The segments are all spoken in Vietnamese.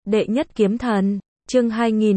Đệ nhất kiếm thần, chương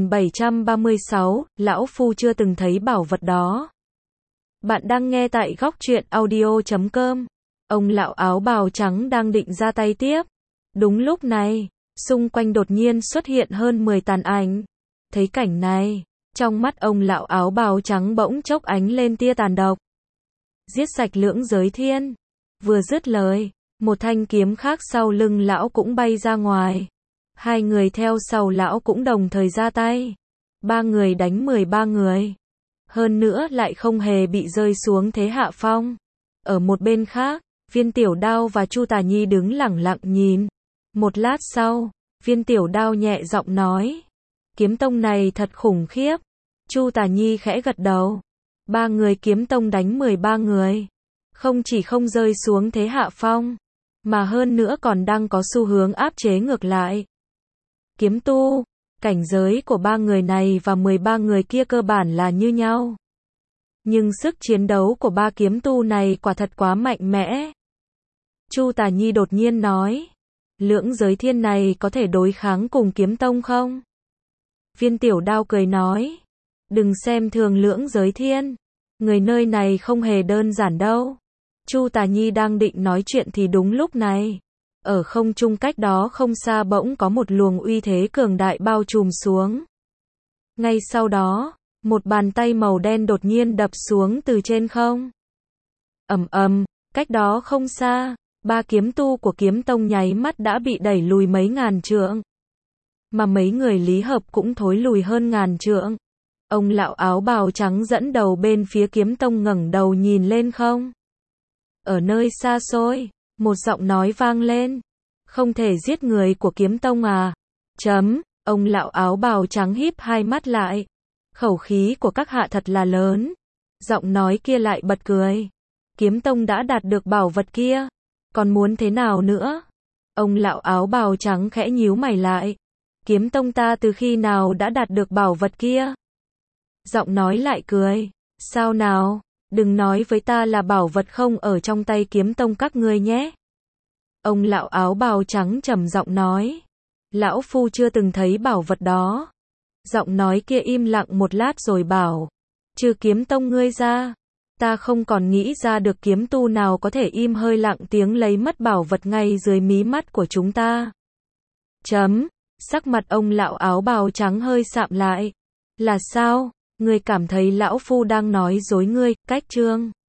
2736, lão phu chưa từng thấy bảo vật đó. Bạn đang nghe tại góc truyện audio.com. Ông lão áo bào trắng đang định ra tay tiếp. Đúng lúc này, xung quanh đột nhiên xuất hiện hơn 10 tàn ảnh. Thấy cảnh này, trong mắt ông lão áo bào trắng bỗng chốc ánh lên tia tàn độc. Giết sạch lưỡng giới thiên. Vừa dứt lời, một thanh kiếm khác sau lưng lão cũng bay ra ngoài. Hai người theo sau lão cũng đồng thời ra tay. 3 người đánh 13 người. Hơn nữa lại không hề bị rơi xuống thế hạ phong. Ở một bên khác, Viên Tiểu Đao và Chu Tà Nhi đứng lẳng lặng nhìn. Một lát sau, Viên Tiểu Đao nhẹ giọng nói. Kiếm tông này thật khủng khiếp. Chu Tà Nhi khẽ gật đầu. 3 người kiếm tông đánh 13 người. Không chỉ không rơi xuống thế hạ phong, mà hơn nữa còn đang có xu hướng áp chế ngược lại. Kiếm tu, cảnh giới của 3 người này và 13 người kia cơ bản là như nhau. Nhưng sức chiến đấu của 3 kiếm tu này quả thật quá mạnh mẽ. Chu Tà Nhi đột nhiên nói, lưỡng giới thiên này có thể đối kháng cùng kiếm tông không? Viên Tiểu Đao cười nói, đừng xem thường lưỡng giới thiên, người nơi này không hề đơn giản đâu. Chu Tà Nhi đang định nói chuyện thì đúng lúc này, ở không trung cách đó không xa bỗng có một luồng uy thế cường đại bao trùm xuống. Ngay sau đó, một bàn tay màu đen đột nhiên đập xuống từ trên không. Ầm ầm, cách đó không xa, 3 kiếm tu của kiếm tông nháy mắt đã bị đẩy lùi mấy ngàn trượng. Mà mấy người Lý Hợp cũng thối lùi hơn ngàn trượng. Ông lão áo bào trắng dẫn đầu bên phía kiếm tông ngẩng đầu nhìn lên không. Ở nơi xa xôi, một giọng nói vang lên. Không thể giết người của kiếm tông à? Ông lão áo bào trắng híp hai mắt lại. Khẩu khí của các hạ thật là lớn. Giọng nói kia lại bật cười. Kiếm tông đã đạt được bảo vật kia. Còn muốn thế nào nữa? Ông lão áo bào trắng khẽ nhíu mày lại. Kiếm tông ta từ khi nào đã đạt được bảo vật kia? Giọng nói lại cười. Sao nào? Đừng nói với ta là bảo vật không ở trong tay kiếm tông các ngươi nhé. Ông lão áo bào trắng trầm giọng nói. Lão phu chưa từng thấy bảo vật đó. Giọng nói kia im lặng một lát rồi bảo. Trừ kiếm tông ngươi ra, ta không còn nghĩ ra được kiếm tu nào có thể im hơi lặng tiếng lấy mất bảo vật ngay dưới mí mắt của chúng ta. Sắc mặt ông lão áo bào trắng hơi sạm lại. Là sao? Ngươi cảm thấy lão phu đang nói dối ngươi, cách chương.